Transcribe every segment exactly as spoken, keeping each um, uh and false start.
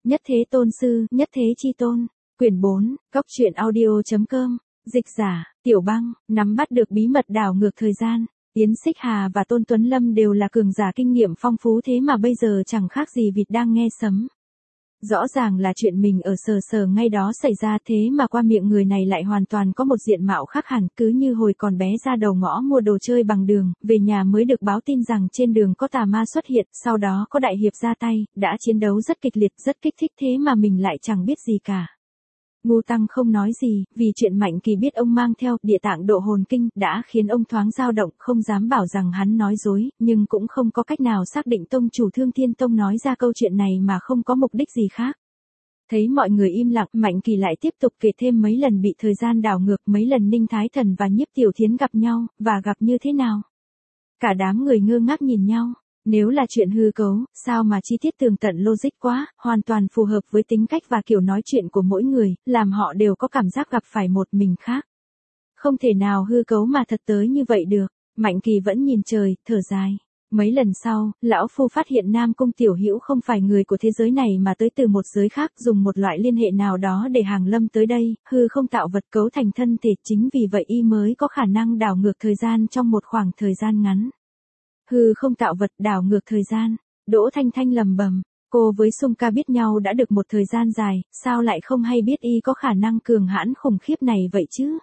Nhất thế tôn sư, nhất thế chi tôn. Quyển bốn, Cốc truyện audio.com. Dịch giả, Tiểu Băng, nắm bắt được bí mật đảo ngược thời gian. Yến Xích Hà và Tôn Tuấn Lâm đều là cường giả kinh nghiệm phong phú, thế mà bây giờ chẳng khác gì vịt đang nghe sấm. Rõ ràng là chuyện mình ở sờ sờ ngay đó xảy ra, thế mà qua miệng người này lại hoàn toàn có một diện mạo khác hẳn, cứ như hồi còn bé ra đầu ngõ mua đồ chơi bằng đường, về nhà mới được báo tin rằng trên đường có tà ma xuất hiện, sau đó có đại hiệp ra tay, đã chiến đấu rất kịch liệt, rất kích thích, thế mà mình lại chẳng biết gì cả. Ngô Tăng không nói gì, vì chuyện Mạnh Kỳ biết ông mang theo địa tạng độ hồn kinh đã khiến ông thoáng dao động, không dám bảo rằng hắn nói dối, nhưng cũng không có cách nào xác định tông chủ Thương Thiên Tông nói ra câu chuyện này mà không có mục đích gì khác. Thấy mọi người im lặng, Mạnh Kỳ lại tiếp tục kể thêm mấy lần bị thời gian đảo ngược, mấy lần Ninh Thái Thần và Nhiếp Tiểu Thiến gặp nhau, và gặp như thế nào. Cả đám người ngơ ngác nhìn nhau. Nếu là chuyện hư cấu, sao mà chi tiết tường tận logic quá, hoàn toàn phù hợp với tính cách và kiểu nói chuyện của mỗi người, làm họ đều có cảm giác gặp phải một mình khác. Không thể nào hư cấu mà thật tới như vậy được. Mạnh Kỳ vẫn nhìn trời, thở dài. Mấy lần sau, lão phu phát hiện Nam Cung Tiểu Hữu không phải người của thế giới này mà tới từ một giới khác, dùng một loại liên hệ nào đó để hàng lâm tới đây, hư không tạo vật cấu thành thân thể, chính vì vậy y mới có khả năng đảo ngược thời gian trong một khoảng thời gian ngắn. Hư không tạo vật đảo ngược thời gian. Đỗ Thanh Thanh lầm bầm, cô với Sung Ca biết nhau đã được một thời gian dài, sao lại không hay biết y có khả năng cường hãn khủng khiếp này vậy chứ?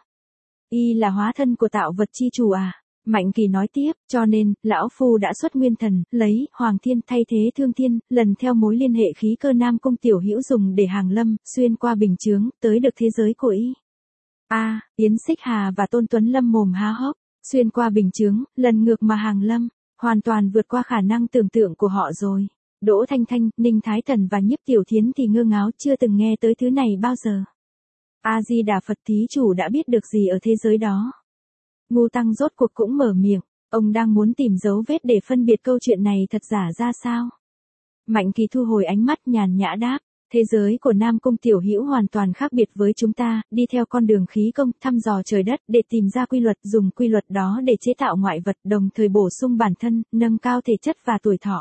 Y là hóa thân của tạo vật chi chủ à? Mạnh Kỳ nói tiếp, cho nên, lão phu đã xuất nguyên thần, lấy Hoàng Thiên thay thế Thương Thiên, lần theo mối liên hệ khí cơ Nam Cung Tiểu Hữu dùng để hàng lâm, xuyên qua bình chướng, tới được thế giới của y. A, Yến Xích Hà và Tôn Tuấn Lâm mồm há hốc, xuyên qua bình chướng, lần ngược mà hàng lâm. Hoàn toàn vượt qua khả năng tưởng tượng của họ rồi. Đỗ Thanh Thanh, Ninh Thái Thần và Nhiếp Tiểu Thiến thì ngơ ngáo, chưa từng nghe tới thứ này bao giờ. A-di-đà Phật, thí chủ đã biết được gì ở thế giới đó? Ngô Tăng rốt cuộc cũng mở miệng, ông đang muốn tìm dấu vết để phân biệt câu chuyện này thật giả ra sao? Mạnh Kỳ thu hồi ánh mắt, nhàn nhã đáp. Thế giới của Nam Cung Tiểu Hữu hoàn toàn khác biệt với chúng ta, đi theo con đường khí công, thăm dò trời đất để tìm ra quy luật, dùng quy luật đó để chế tạo ngoại vật, đồng thời bổ sung bản thân, nâng cao thể chất và tuổi thọ.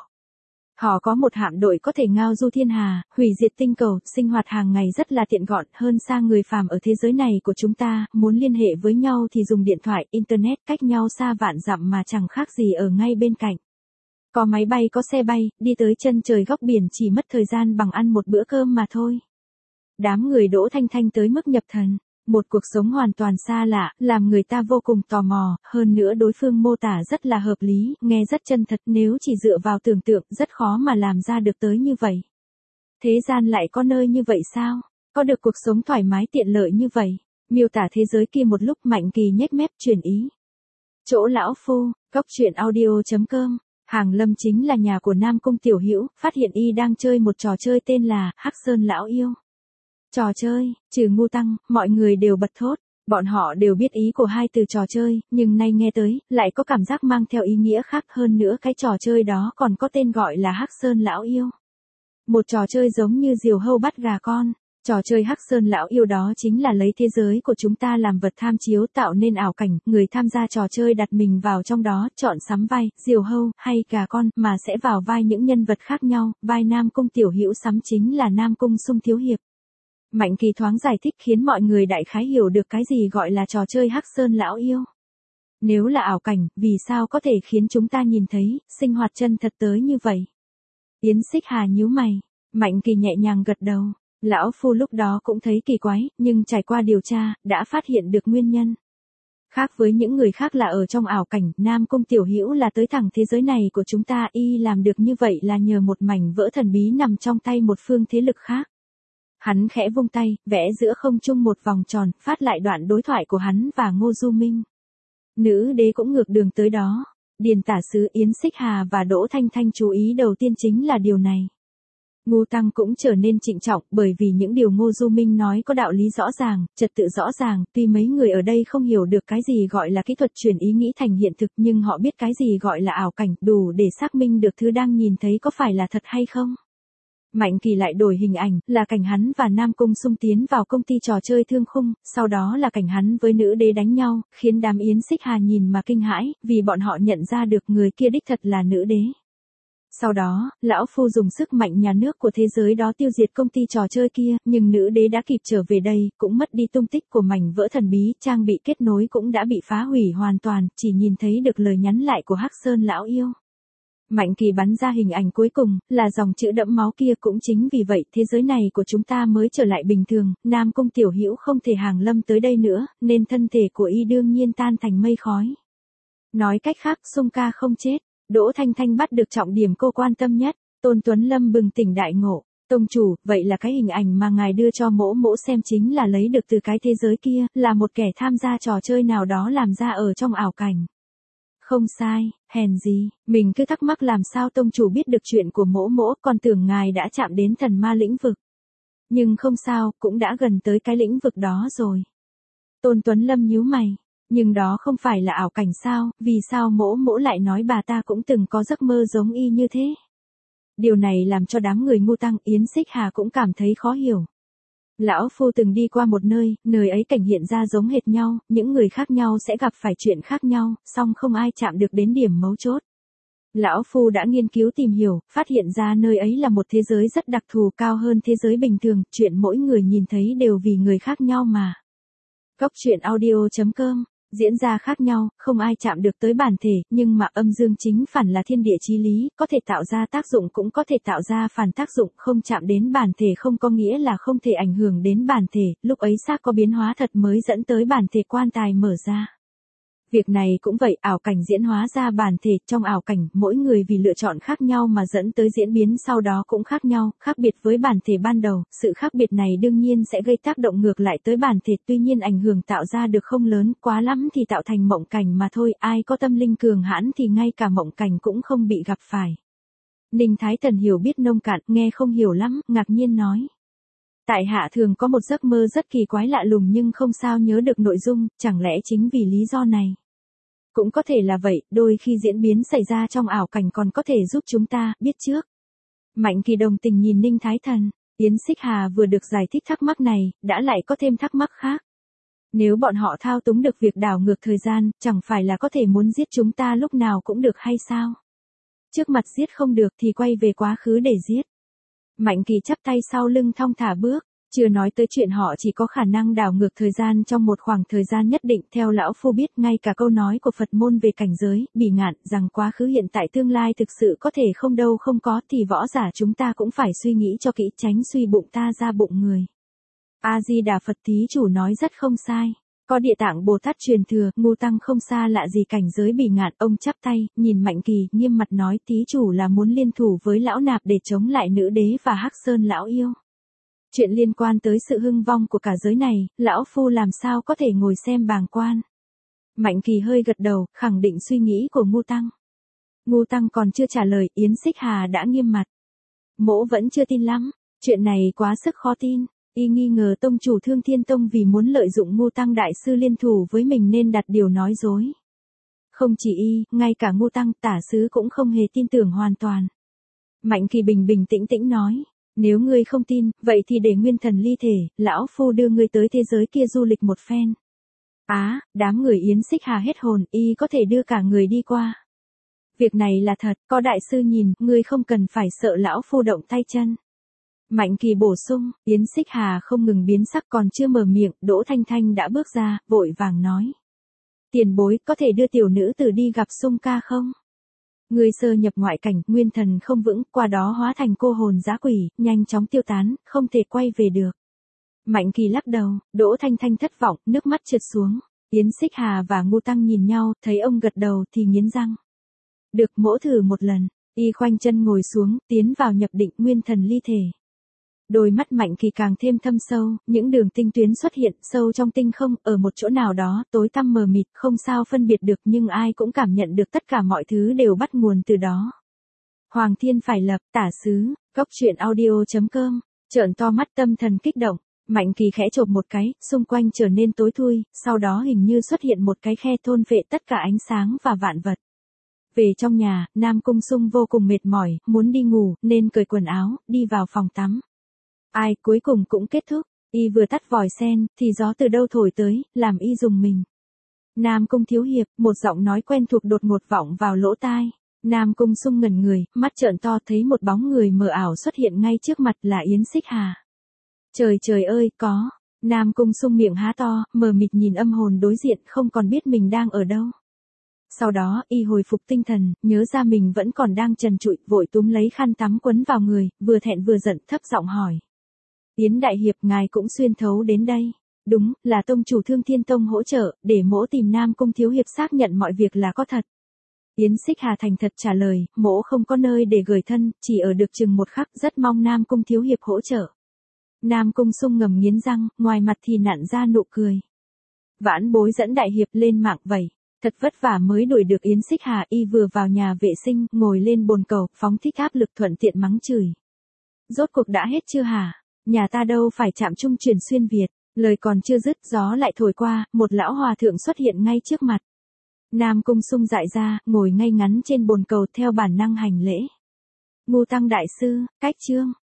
Họ có một hạm đội có thể ngao du thiên hà, hủy diệt tinh cầu, sinh hoạt hàng ngày rất là tiện gọn, hơn xa người phàm ở thế giới này của chúng ta, muốn liên hệ với nhau thì dùng điện thoại, internet, cách nhau xa vạn dặm mà chẳng khác gì ở ngay bên cạnh. Có máy bay, có xe bay, đi tới chân trời góc biển chỉ mất thời gian bằng ăn một bữa cơm mà thôi. Đám người Đỗ Thanh Thanh tới mức nhập thần, một cuộc sống hoàn toàn xa lạ, làm người ta vô cùng tò mò, hơn nữa đối phương mô tả rất là hợp lý, nghe rất chân thật, nếu chỉ dựa vào tưởng tượng, rất khó mà làm ra được tới như vậy. Thế gian lại có nơi như vậy sao? Có được cuộc sống thoải mái tiện lợi như vậy? Miêu tả thế giới kia một lúc, Mạnh Kỳ nhếch mép chuyển ý. Chỗ lão phu, Cốc truyện audio.com. Hàng lâm chính là nhà của Nam Cung Tiểu Hữu, phát hiện y đang chơi một trò chơi tên là Hắc Sơn Lão Yêu. Trò chơi, trừ Ngô Tăng, mọi người đều bật thốt, bọn họ đều biết ý của hai từ trò chơi, nhưng nay nghe tới, lại có cảm giác mang theo ý nghĩa khác, hơn nữa cái trò chơi đó còn có tên gọi là Hắc Sơn Lão Yêu. Một trò chơi giống như diều hâu bắt gà con. Trò chơi Hắc Sơn Lão Yêu đó chính là lấy thế giới của chúng ta làm vật tham chiếu, tạo nên ảo cảnh, người tham gia trò chơi đặt mình vào trong đó, chọn sắm vai, diều hâu, hay gà con, mà sẽ vào vai những nhân vật khác nhau, vai Nam Cung Tiểu Hữu sắm chính là Nam Cung Sung Thiếu Hiệp. Mạnh Kỳ thoáng giải thích khiến mọi người đại khái hiểu được cái gì gọi là trò chơi Hắc Sơn Lão Yêu. Nếu là ảo cảnh, vì sao có thể khiến chúng ta nhìn thấy, sinh hoạt chân thật tới như vậy? Yến Xích Hà nhíu mày, Mạnh Kỳ nhẹ nhàng gật đầu. Lão phu lúc đó cũng thấy kỳ quái, nhưng trải qua điều tra, đã phát hiện được nguyên nhân. Khác với những người khác là ở trong ảo cảnh, Nam Cung Tiểu Hữu là tới thẳng thế giới này của chúng ta, y làm được như vậy là nhờ một mảnh vỡ thần bí nằm trong tay một phương thế lực khác. Hắn khẽ vung tay, vẽ giữa không trung một vòng tròn, phát lại đoạn đối thoại của hắn và Ngô Du Minh. Nữ đế cũng ngược đường tới đó. Điền Tả Sứ, Yến Xích Hà và Đỗ Thanh Thanh chú ý đầu tiên chính là điều này. Ngô Tăng cũng trở nên trịnh trọng, bởi vì những điều Ngô Du Minh nói có đạo lý rõ ràng, trật tự rõ ràng, tuy mấy người ở đây không hiểu được cái gì gọi là kỹ thuật chuyển ý nghĩ thành hiện thực, nhưng họ biết cái gì gọi là ảo cảnh, đủ để xác minh được thứ đang nhìn thấy có phải là thật hay không. Mạnh Kỳ lại đổi hình ảnh, là cảnh hắn và Nam Cung Sung tiến vào công ty trò chơi Thương Khung, sau đó là cảnh hắn với nữ đế đánh nhau, khiến đám Yến Xích Hà nhìn mà kinh hãi, vì bọn họ nhận ra được người kia đích thật là nữ đế. Sau đó, lão phu dùng sức mạnh nhà nước của thế giới đó tiêu diệt công ty trò chơi kia, nhưng nữ đế đã kịp trở về đây, cũng mất đi tung tích của mảnh vỡ thần bí, trang bị kết nối cũng đã bị phá hủy hoàn toàn, chỉ nhìn thấy được lời nhắn lại của Hắc Sơn lão yêu. Mạnh Kỳ bắn ra hình ảnh cuối cùng, là dòng chữ đẫm máu kia, cũng chính vì vậy thế giới này của chúng ta mới trở lại bình thường, Nam Cung tiểu hữu không thể hàng lâm tới đây nữa, nên thân thể của y đương nhiên tan thành mây khói. Nói cách khác, Sung ca không chết. Đỗ Thanh Thanh bắt được trọng điểm cô quan tâm nhất, Tôn Tuấn Lâm bừng tỉnh đại ngộ, tông chủ, vậy là cái hình ảnh mà ngài đưa cho mỗ mỗ xem chính là lấy được từ cái thế giới kia, là một kẻ tham gia trò chơi nào đó làm ra ở trong ảo cảnh. Không sai, hèn gì, mình cứ thắc mắc làm sao tông chủ biết được chuyện của mỗ mỗ, còn tưởng ngài đã chạm đến thần ma lĩnh vực. Nhưng không sao, cũng đã gần tới cái lĩnh vực đó rồi. Tôn Tuấn Lâm nhíu mày. Nhưng đó không phải là ảo cảnh sao, vì sao mỗ mỗ lại nói bà ta cũng từng có giấc mơ giống y như thế? Điều này làm cho đám người Ngô Tăng Yến Xích Hà cũng cảm thấy khó hiểu. Lão phu từng đi qua một nơi, nơi ấy cảnh hiện ra giống hệt nhau, những người khác nhau sẽ gặp phải chuyện khác nhau, song không ai chạm được đến điểm mấu chốt. Lão phu đã nghiên cứu tìm hiểu, phát hiện ra nơi ấy là một thế giới rất đặc thù, cao hơn thế giới bình thường, chuyện mỗi người nhìn thấy đều vì người khác nhau mà. Cốc truyện audio chấm com diễn ra khác nhau, không ai chạm được tới bản thể, nhưng mà âm dương chính phản là thiên địa chí lý, có thể tạo ra tác dụng cũng có thể tạo ra phản tác dụng, không chạm đến bản thể không có nghĩa là không thể ảnh hưởng đến bản thể, lúc ấy xác có biến hóa thật mới dẫn tới bản thể quan tài mở ra. Việc này cũng vậy, ảo cảnh diễn hóa ra bản thể, trong ảo cảnh, mỗi người vì lựa chọn khác nhau mà dẫn tới diễn biến sau đó cũng khác nhau, khác biệt với bản thể ban đầu, sự khác biệt này đương nhiên sẽ gây tác động ngược lại tới bản thể, tuy nhiên ảnh hưởng tạo ra được không lớn, quá lắm thì tạo thành mộng cảnh mà thôi, ai có tâm linh cường hãn thì ngay cả mộng cảnh cũng không bị gặp phải. Ninh Thái Thần hiểu biết nông cạn, nghe không hiểu lắm, ngạc nhiên nói. Tại hạ thường có một giấc mơ rất kỳ quái lạ lùng nhưng không sao nhớ được nội dung, chẳng lẽ chính vì lý do này? Cũng có thể là vậy, đôi khi diễn biến xảy ra trong ảo cảnh còn có thể giúp chúng ta biết trước. Mạnh Kỳ đồng tình nhìn Ninh Thái Thần, Yến Xích Hà vừa được giải thích thắc mắc này, đã lại có thêm thắc mắc khác. Nếu bọn họ thao túng được việc đảo ngược thời gian, chẳng phải là có thể muốn giết chúng ta lúc nào cũng được hay sao? Trước mặt giết không được thì quay về quá khứ để giết. Mạnh Kỳ chắp tay sau lưng thong thả bước. Chưa nói tới chuyện họ chỉ có khả năng đảo ngược thời gian trong một khoảng thời gian nhất định, theo lão phu biết ngay cả câu nói của Phật môn về cảnh giới, bỉ ngạn, rằng quá khứ hiện tại tương lai thực sự có thể không đâu không có, thì võ giả chúng ta cũng phải suy nghĩ cho kỹ, tránh suy bụng ta ra bụng người. A-di-đà Phật, thí chủ nói rất không sai. Có Địa Tạng Bồ Tát truyền thừa, Ngô Tăng không xa lạ gì cảnh giới bỉ ngạn, ông chắp tay, nhìn Mạnh Kỳ, nghiêm mặt nói, thí chủ là muốn liên thủ với lão nạp để chống lại nữ đế và Hắc Sơn lão yêu. Chuyện liên quan tới sự hưng vong của cả giới này, lão phu làm sao có thể ngồi xem bàng quan. Mạnh Kỳ hơi gật đầu, khẳng định suy nghĩ của Ngô Tăng. Ngô Tăng còn chưa trả lời, Yến Xích Hà đã nghiêm mặt. Mỗ vẫn chưa tin lắm, chuyện này quá sức khó tin. Y nghi ngờ tông chủ Thương Thiên Tông vì muốn lợi dụng Ngô Tăng đại sư liên thủ với mình nên đặt điều nói dối. Không chỉ y, ngay cả Ngô Tăng tả sứ cũng không hề tin tưởng hoàn toàn. Mạnh Kỳ bình bình tĩnh tĩnh nói. Nếu ngươi không tin, vậy thì để nguyên thần ly thể, lão phu đưa ngươi tới thế giới kia du lịch một phen. Á, à, đám người Yến Xích Hà hết hồn, y có thể đưa cả người đi qua. Việc này là thật, có đại sư nhìn, ngươi không cần phải sợ lão phu động tay chân. Mạnh Kỳ bổ sung, Yến Xích Hà không ngừng biến sắc, còn chưa mở miệng, Đỗ Thanh Thanh đã bước ra, vội vàng nói. Tiền bối, có thể đưa tiểu nữ tử đi gặp Sung ca không? Người sơ nhập ngoại cảnh, nguyên thần không vững, qua đó hóa thành cô hồn dã quỷ, nhanh chóng tiêu tán, không thể quay về được. Mạnh Kỳ lắc đầu, Đỗ Thanh Thanh thất vọng, nước mắt trượt xuống. Yến Xích Hà và Ngô Tăng nhìn nhau, thấy ông gật đầu thì nghiến răng. Được, mỗ thử một lần. Y khoanh chân ngồi xuống, tiến vào nhập định nguyên thần ly thể. Đôi mắt Mạnh Kỳ càng thêm thâm sâu, những đường tinh tuyến xuất hiện sâu trong tinh không, ở một chỗ nào đó, tối tăm mờ mịt, không sao phân biệt được, nhưng ai cũng cảm nhận được tất cả mọi thứ đều bắt nguồn từ đó. Hoàng Thiên phải lập, tả sứ, cốc truyện audio chấm com, trợn to mắt tâm thần kích động, Mạnh Kỳ khẽ chộp một cái, xung quanh trở nên tối thui, sau đó hình như xuất hiện một cái khe thôn vệ tất cả ánh sáng và vạn vật. Về trong nhà, Nam Cung Sung vô cùng mệt mỏi, muốn đi ngủ, nên cởi quần áo, đi vào phòng tắm. Ai, cuối cùng cũng kết thúc, y vừa tắt vòi sen, thì gió từ đâu thổi tới, làm y rùng mình. Nam Cung thiếu hiệp, một giọng nói quen thuộc đột ngột vọng vào lỗ tai. Nam Cung Sung ngẩn người, mắt trợn to thấy một bóng người mờ ảo xuất hiện ngay trước mặt là Yến Xích Hà. Trời trời ơi, có. Nam Cung Sung miệng há to, mờ mịt nhìn âm hồn đối diện không còn biết mình đang ở đâu. Sau đó, y hồi phục tinh thần, nhớ ra mình vẫn còn đang trần trụi, vội túm lấy khăn tắm quấn vào người, vừa thẹn vừa giận thấp giọng hỏi. Yến Đại Hiệp ngài cũng xuyên thấu đến đây. Đúng, là tông chủ Thương Thiên Tông hỗ trợ, để mỗ tìm Nam Cung thiếu hiệp xác nhận mọi việc là có thật. Yến Xích Hà thành thật trả lời, mỗ không có nơi để gửi thân, chỉ ở được chừng một khắc, rất mong Nam Cung thiếu hiệp hỗ trợ. Nam Cung Sung ngầm nghiến răng, ngoài mặt thì nặn ra nụ cười. Vãn bối dẫn Đại Hiệp lên mạng vậy. Thật vất vả mới đuổi được Yến Xích Hà, y vừa vào nhà vệ sinh, ngồi lên bồn cầu, phóng thích áp lực thuận tiện mắng chửi. Rốt cuộc đã hết chưa hả? Nhà ta đâu phải chạm trung truyền xuyên Việt. Lời còn chưa dứt, gió lại thổi qua, một lão hòa thượng xuất hiện ngay trước mặt. Nam Cung Sung dại ra, ngồi ngay ngắn trên bồn cầu theo bản năng hành lễ. Ngô Tăng đại sư, cách chương.